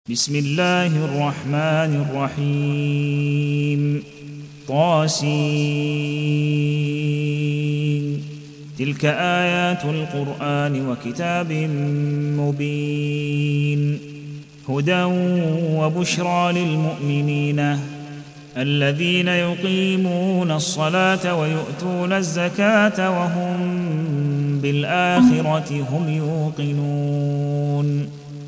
بسم الله الرحمن الرحيم طاسين تلك آيات القرآن وكتاب مبين هدى وبشرى للمؤمنين الذين يقيمون الصلاة ويؤتون الزكاة وهم بالآخرة هم يوقنون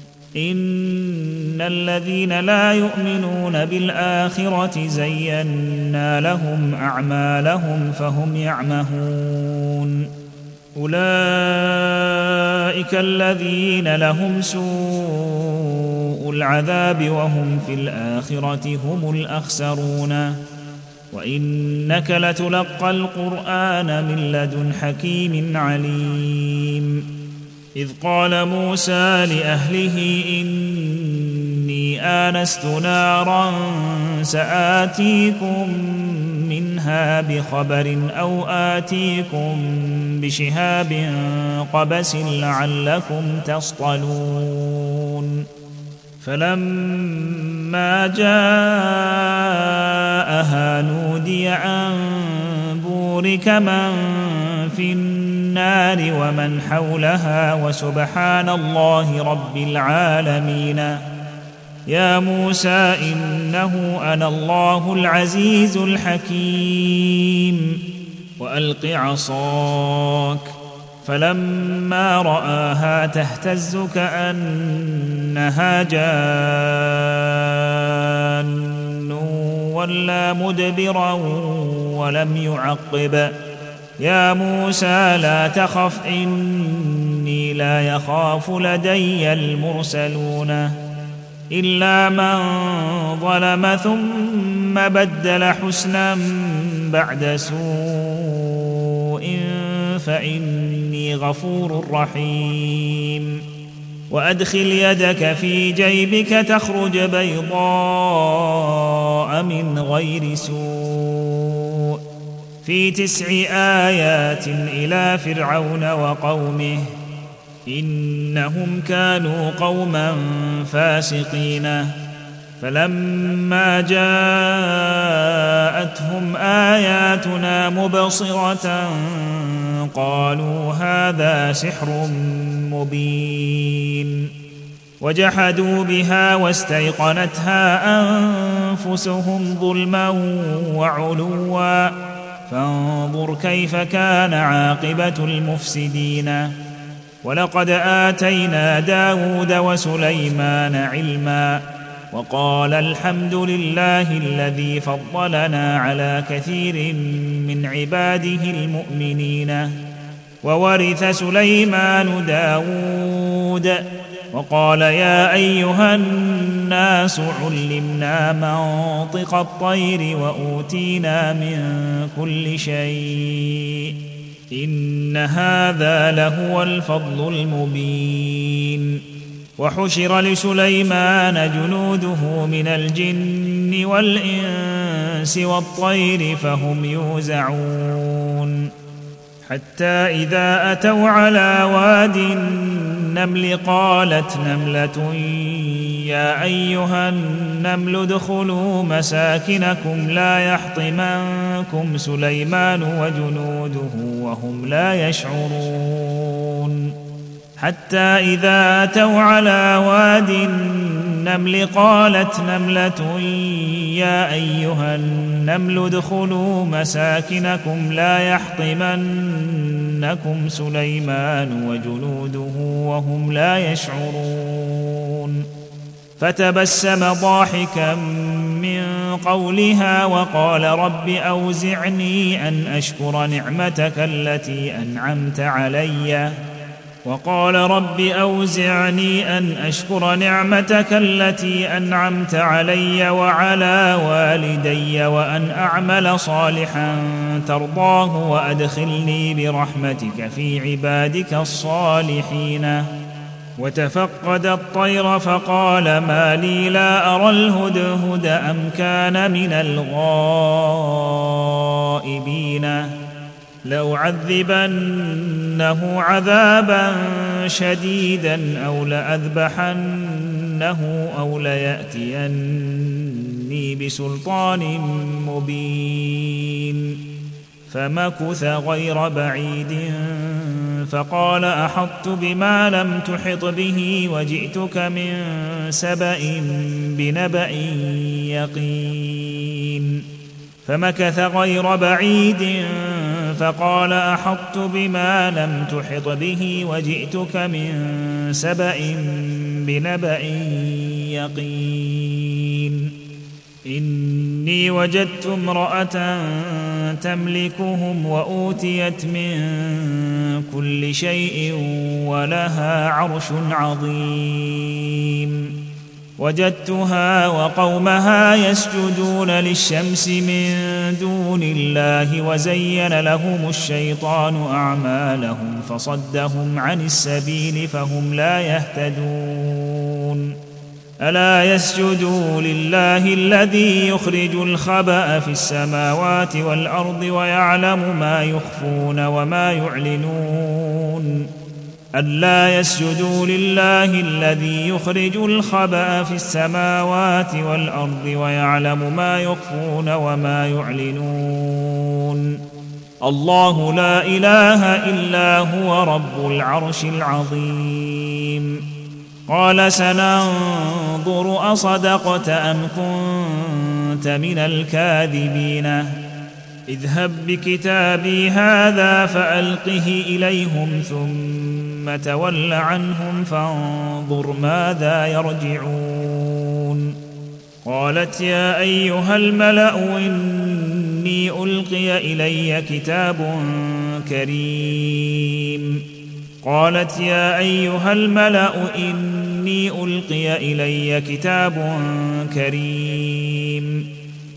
إن الذين لا يؤمنون بالآخرة زينا لهم أعمالهم فهم يعمهون أولئك الذين لهم سوء العذاب وهم في الآخرة هم الأخسرون وإنك لتلقى القرآن من لدن حكيم عليم إذ قال موسى لأهله إني آنست نارا سآتيكم منها بخبر أو آتيكم بشهاب قبس لعلكم تصطلون فلما جاءها نودي أن بورك من في النار ومن حولها وسبحان الله رب العالمين يا موسى إنه أنا الله العزيز الحكيم وألق عصاك فلما رآها تهتز كأنها جان ولا مدبرا ولم يعقب يا موسى لا تخف إني لا يخاف لدي المرسلون إلا من ظلم ثم بدل حسنا بعد سوء فإني غفور رحيم وأدخل يدك في جيبك تخرج بيضاء من غير سوء في 9 آيات إلى فرعون وقومه إنهم كانوا قوما فاسقين فلما جاءتهم آياتنا مبصرة قالوا هذا سحر مبين وجحدوا بها واستيقنتها أنفسهم ظلما وعلوا فانظر كيف كان عاقبة المفسدين ولقد آتينا داود وسليمان علما وقال الحمد لله الذي فضلنا على كثير من عباده المؤمنين وورث سليمان داود وقال يا أيها الناس علمنا منطق الطير وأوتينا من كل شيء إن هذا لهو الفضل المبين وحشر لسليمان جنوده من الجن والإنس والطير فهم يوزعون حتى إذا أتوا على واد النمل قالت نملة يا أيها النمل ادخلوا مساكنكم لا يحطمنكم سليمان وجنوده وهم لا يشعرون حتى إذا أتوا على واد النمل قالت نملة يا أيها النمل ادخلوا مساكنكم لا يحطمنكم سليمان وجنوده وهم لا يشعرون فتبسم ضاحكا من قولها وقال رب أوزعني أن أشكر نعمتك التي أنعمت علي وعلى والدي وأن أعمل صالحا ترضاه وأدخلني برحمتك في عبادك الصالحين وتفقد الطير فقال ما لي لا أرى الهدهد أم كان من الغائبين لأعذبنه عذابا شديدا أو لأذبحنه أو ليأتيني بسلطان مبين. فمكث غير بعيد فقال أحطت بما لم تحط به وجئتك من سبأ بنبأ يقين. فمكث غير بعيد فقال أحطت بما لم تحط به وجئتك من سبأ بنبأ يقين. إني وجدت امرأة تملكهم وأوتيت من كل شيء ولها عرش عظيم. وجدتها وقومها يسجدون للشمس من دون الله وزين لهم الشيطان أعمالهم فصدهم عن السبيل فهم لا يهتدون. ألا يسجدوا لله الذي يخرج الخبأ في السماوات والأرض ويعلم ما يخفون وما يعلنون. ألا يسجدوا لله الذي يخرج الخبأ في السماوات والأرض ويعلم ما يخفون وما يعلنون. الله لا إله إلا هو رب العرش العظيم. قال سننظر أصدقت أم كنت من الكاذبين. اذهب بكتابي هذا فألقه إليهم ثم تول عنهم فانظر ماذا يرجعون. قالت يا أيها الملأ إني ألقي إلي كتاب كريم. قالت يا أيها الملأ إني ألقي إلي كتاب كريم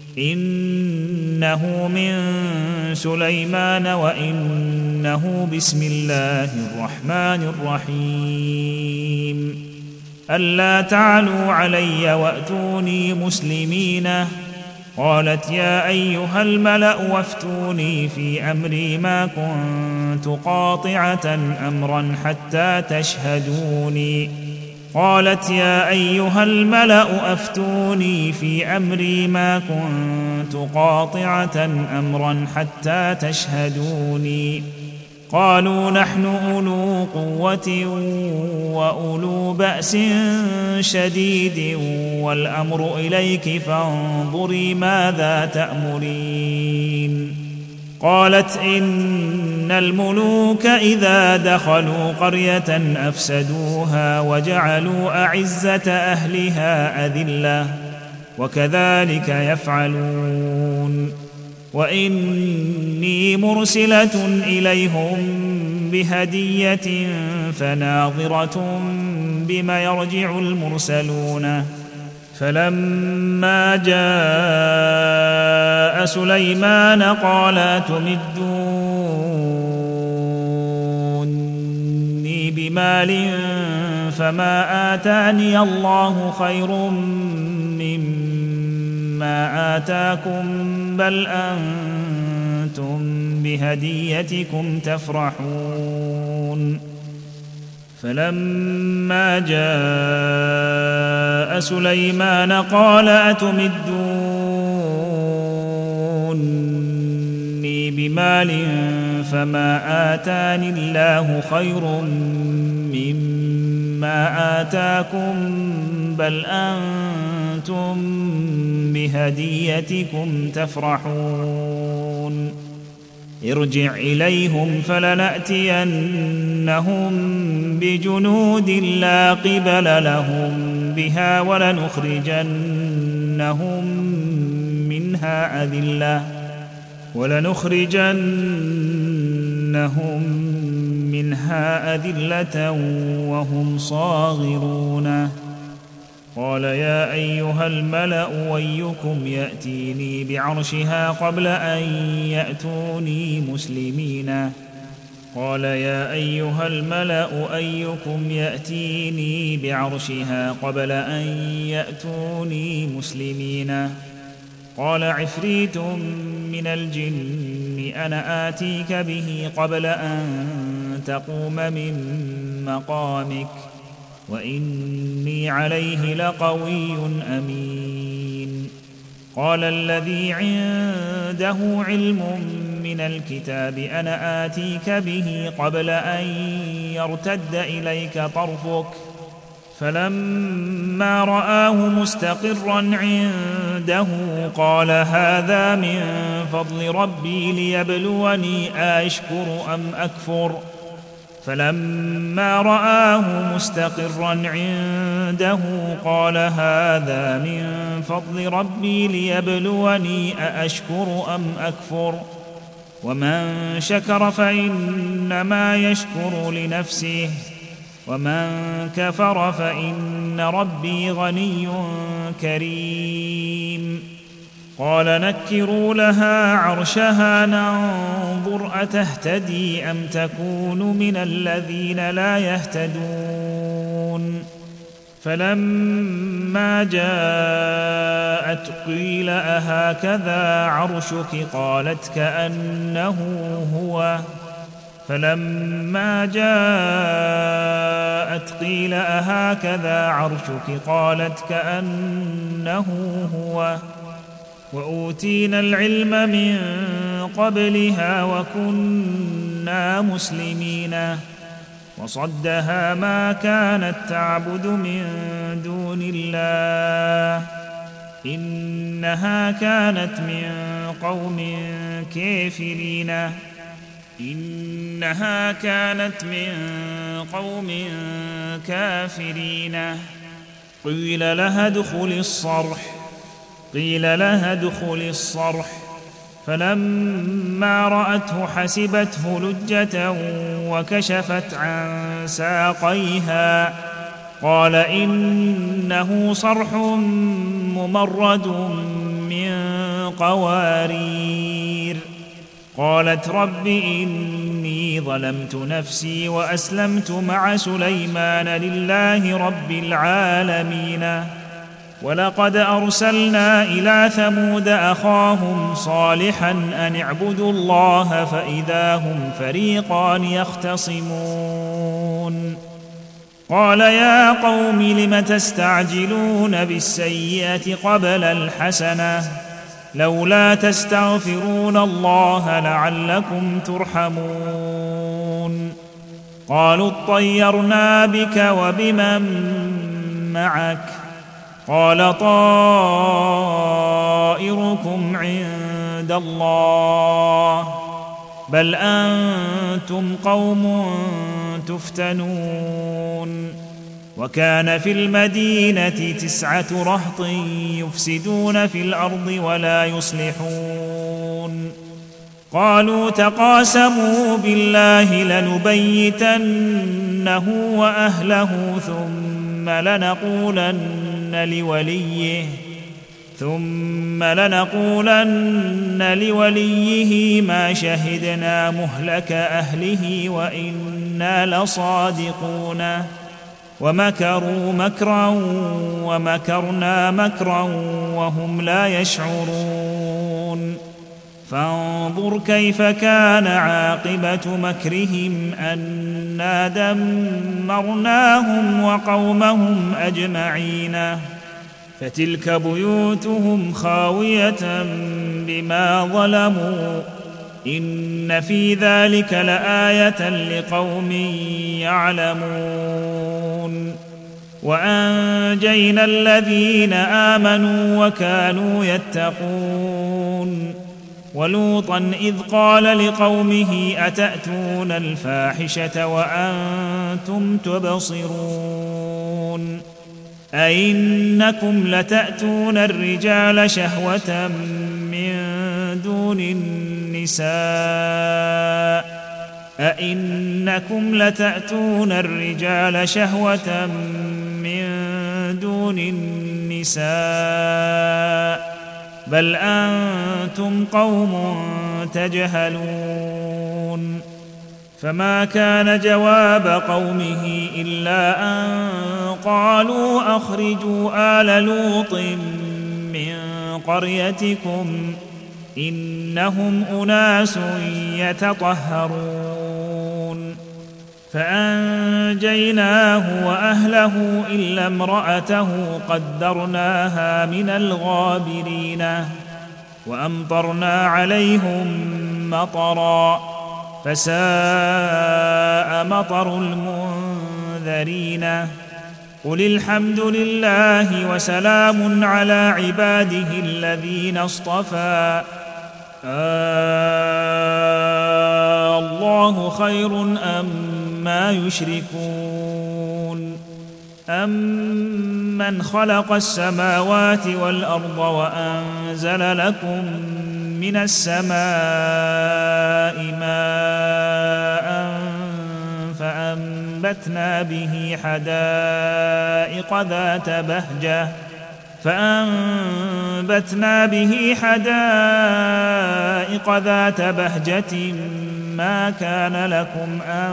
إنه من سليمان وإنه بسم الله الرحمن الرحيم. ألا تعلوا علي وأتوني مسلمين. قالت يا أيها الملأ وافتوني في أمري ما كنت قاطعة أمرا حتى تشهدوني. قالت يا أيها الملأ أفتوني في أمري ما كنت قاطعة أمرا حتى تشهدوني. قالوا نحن أولو قوة وأولو بأس شديد والأمر إليك فانظري ماذا تأمرين. قالت إن الملوك إذا دخلوا قرية أفسدوها وجعلوا أعزة أهلها أذلة وكذلك يفعلون. وإني مرسلة إليهم بهدية فناظرة بما يرجع المرسلون. فلما جاء سليمان قال أتمدوني بمال فما آتاني الله خير مما آتاكم بل أنتم بهديتكم تفرحون. فلما جاء سليمان قال أتمدوني بمال فما آتاني الله خير مما آتاكم بل أنتم بهديتكم تفرحون. ارجع إليهم فلنأتينهم بجنود لا قبل لهم بها ولنخرجنهم منها أذلة وهم صاغرون. قال يا أيها الملأ أيكم يأتيني بعرشها قبل أن يأتوني مسلمين. قال يا أيها الملأ أيكم يأتيني بعرشها قبل أن يأتوني مسلمين. قال عفريت من الجن أنا آتيك به قبل أن تقوم من مقامك وإني عليه لقوي أمين. قال الذي عنده علم من الكتاب أنا آتيك به قبل أن يرتد إليك طرفك فلما رآه مستقرا عنده قال هذا من فضل ربي ليبلوني أشكر أم أكفر فلما رآه مستقرا عنده قال هذا من فضل ربي ليبلوني أأشكر أم أكفر ومن شكر فإنما يشكر لنفسه ومن كفر فإن ربي غني كريم. قال نكروا لها عرشها ننظر أتهتدي أم تكون من الذين لا يهتدون فلما جاءت قيل أهكذا عرشك قالت كأنه هو فلما جاءت قيل أهكذا عرشك قالت كأنه هو وأوتينا العلم من قبلها وكنا مسلمين وصدها ما كانت تعبد من دون الله إنها كانت من قوم كافرين قيل لها ادخل الصرح فلما رأته حسبته لجة وكشفت عن ساقيها قال إنه صرح ممرد من قوارير قالت رب إني ظلمت نفسي وأسلمت مع سليمان لله رب العالمين ولقد أرسلنا إلى ثمود أخاهم صالحا أن اعبدوا الله فإذا هم فريقان يختصمون قال يا قوم لم تستعجلون بالسيئة قبل الحسنة لولا تستغفرون الله لعلكم ترحمون قالوا اطيرنا بك وبمن معك قال طائركم عند الله بل أنتم قوم تفتنون وكان في المدينة 9 رهط يفسدون في الأرض ولا يصلحون قالوا تقاسموا بالله لنبيتنه وأهله ثم لنقولن لوليه ما شهدنا مهلك أهله وإنا لصادقون ومكروا مكرا ومكرنا مكرا وهم لا يشعرون فانظر كيف كان عاقبة مكرهم أنا دمرناهم وقومهم أجمعين فتلك بيوتهم خاوية بما ظلموا إن في ذلك لآية لقوم يعلمون وأنجينا الذين آمنوا وكانوا يتقون ولوطا إذ قال لقومه أتأتون الفاحشة وأنتم تبصرون أئنكم لتأتون الرجال شهوة من دون النساء بل أنتم قوم تجهلون فما كان جواب قومه إلا أن قالوا أخرجوا آل لوط من قريتكم إنهم أناس يتطهرون فأنجيناه وأهله إلا امرأته قدرناها من الغابرين وأمطرنا عليهم مطرا فساء مطر المنذرين قل الحمد لله وسلام على عباده الذين اصطفى الله خير أما يشركون أمن خلق السماوات والأرض وأنزل لكم من السماء ماء فأنبتنا به حدائق ذات بهجة ما كان لكم أن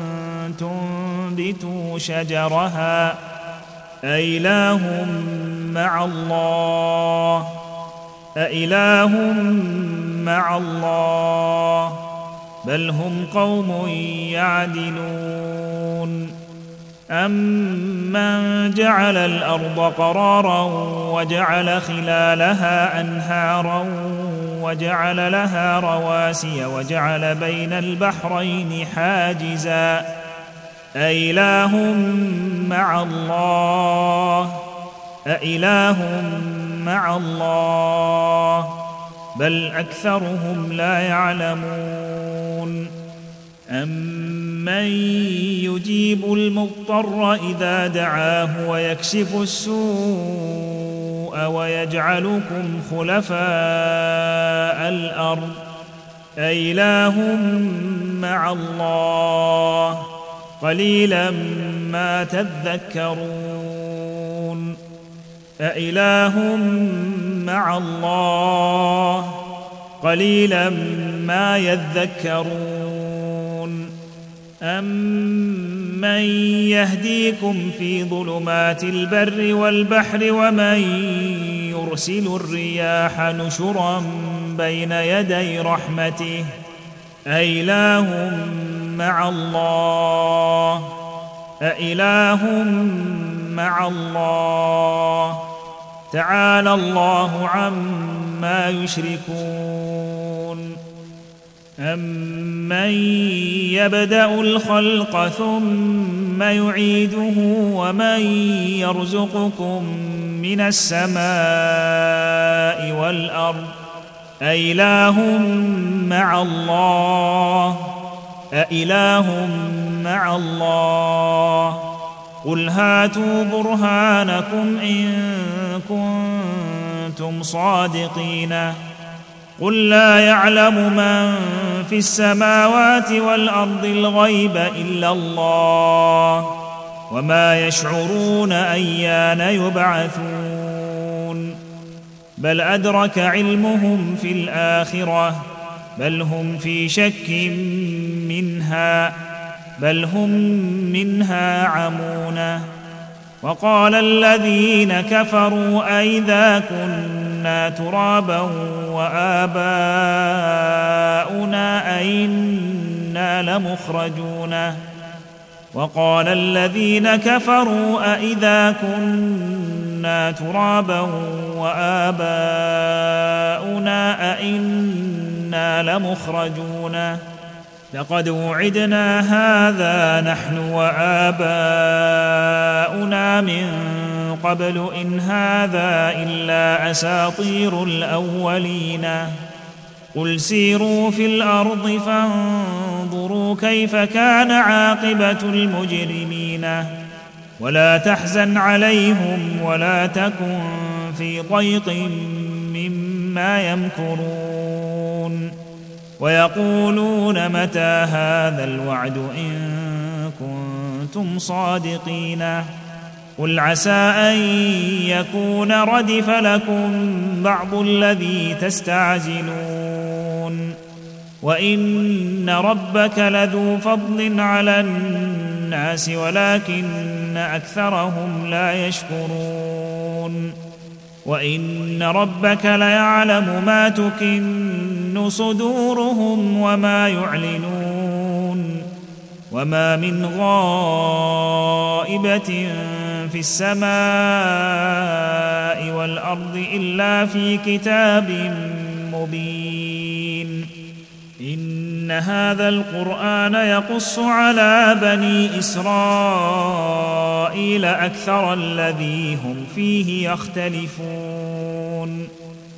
تنبتوا شجرها أإله مع الله بل هم قوم يعدلون أمن جعل الأرض قرارا وجعل خلالها أنهارا وجعل لها رواسي وجعل بين البحرين حاجزا أإله مع الله بل أكثرهم لا يعلمون أمن يجيب المضطر إذا دعاه ويكشف السوء ويجعلكم خلفاء الأرض أإله مع الله قليلا ما تذكرون أإله مع الله قليلا ما يذكرون أمن يهديكم في ظلمات البر والبحر ومن يرسل الرياح نشرا بين يدي رحمته أإله مع الله تعالى الله عما يشركون أمن يبدأ الخلق ثم يعيده ومن يرزقكم من السماء والأرض أإله مع الله قل هاتوا برهانكم إن كنتم صادقين قل لا يعلم من في السماوات والأرض الغيب إلا الله وما يشعرون أيان يبعثون بل أدرك علمهم في الآخرة بل هم في شك منها بل هم منها عمون وقال الذين كفروا أئذا كنا ترابا وآباؤنا أئنا لمخرجون وقال الذين كفروا أئذا كنا ترابا وآباؤنا أئنا لمخرجون لقد وعدنا هذا نحن وآباؤنا من قبل إن هذا إلا أساطير الأولين قل سيروا في الأرض فانظروا كيف كان عاقبة المجرمين ولا تحزن عليهم ولا تكن في ضيق مما يمكرون ويقولون متى هذا الوعد إن كنتم صادقين قل عسى أن يكون ردف لكم بعض الذي تستعجلون وإن ربك لذو فضل على الناس ولكن أكثرهم لا يشكرون وإن ربك ليعلم ما تكن صدورهم وما يعلنون وما من غائبة في السماء والأرض إلا في كتاب مبين. إن هذا القرآن يقص على بني إسرائيل أكثر الذي هم فيه يختلفون،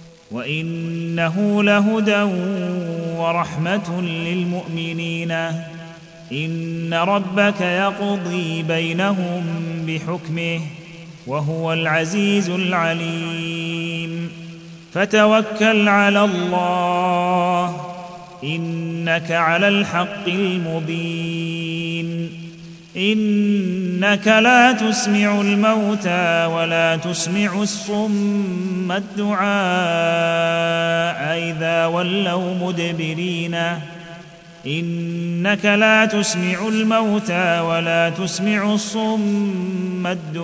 وإنه لهدى ورحمة للمؤمنين. إن ربك يقضي بينهم بحكمه وهو العزيز العليم. فتوكل على الله إنك على الحق المبين. إنك لا تسمع الموتى ولا تسمع الصم الدعاء إذا ولوا مدبرين. إنك لا تسمع الموتى ولا تسمع الصم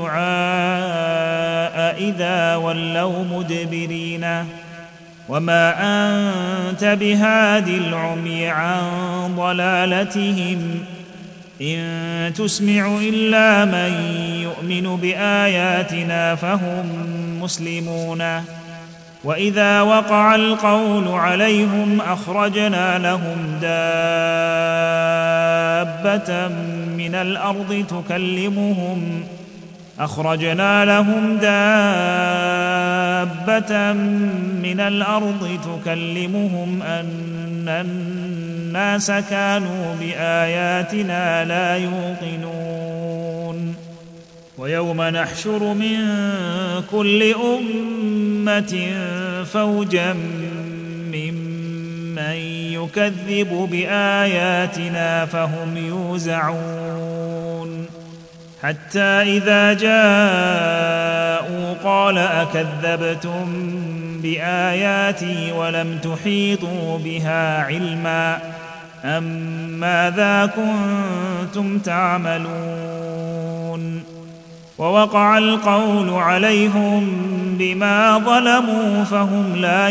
الدعاء إذا ولوا مدبرين. وما أنت بهاد العمي عن ضلالتهم إن تسمع إلا من يؤمن بآياتنا فهم مسلمون. وإذا وقع القول عليهم أخرجنا لهم دابة من الأرض تكلمهم أن الناس كانوا بآياتنا لا يوقنون. ويوم نحشر من كل أمة فوجا ممن يكذب بآياتنا فهم يوزعون. حتى إذا جاءوا قال أكذبتم بآياتي ولم تحيطوا بها علما أم ماذا كنتم تعملون. ووقع القول عليهم بما ظلموا فهم لا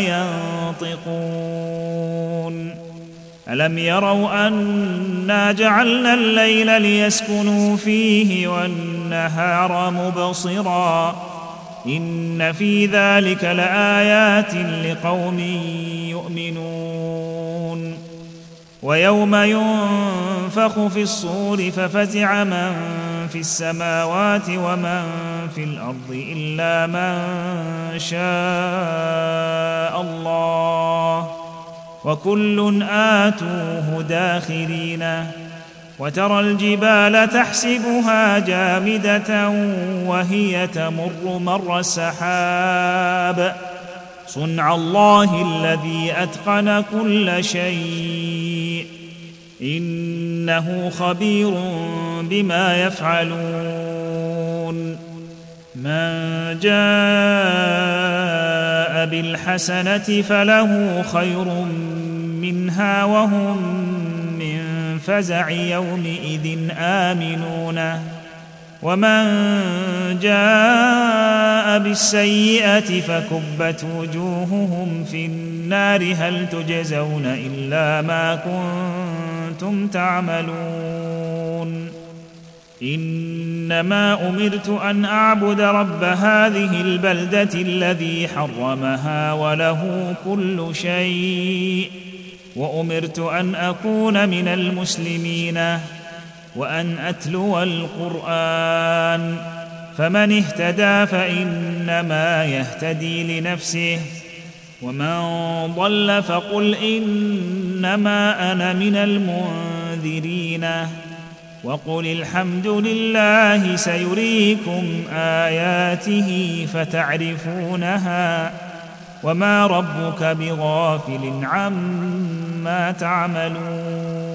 ينطقون. ألم يروا أنا جعلنا الليل ليسكنوا فيه والنهار مبصرا إن في ذلك لآيات لقوم يؤمنون. ويوم ينفخ في الصور ففزع من في السماوات ومن في الأرض إلا من شاء الله وكل آتوه داخرين. وترى الجبال تحسبها جامدة وهي تمر مر السحاب صنع الله الذي أتقن كل شيء إنه خبير بما يفعلون. من جاء بالحسنة فله خير منها وهم من فزع يومئذ آمنون. ومن جاء بالسيئة فكبت وجوههم في النار هل تجزون إلا ما كنتم تعملون. إنما أمرت أن أعبد رب هذه البلدة الذي حرمها وله كل شيء وأمرت أن أكون من المسلمين وأن أتلو القرآن فمن اهتدى فإنما يهتدي لنفسه ومن ضل فقل إنما أنا من المنذرين. وقل الحمد لله سيريكم آياته فتعرفونها وما ربك بغافل عما تعملون.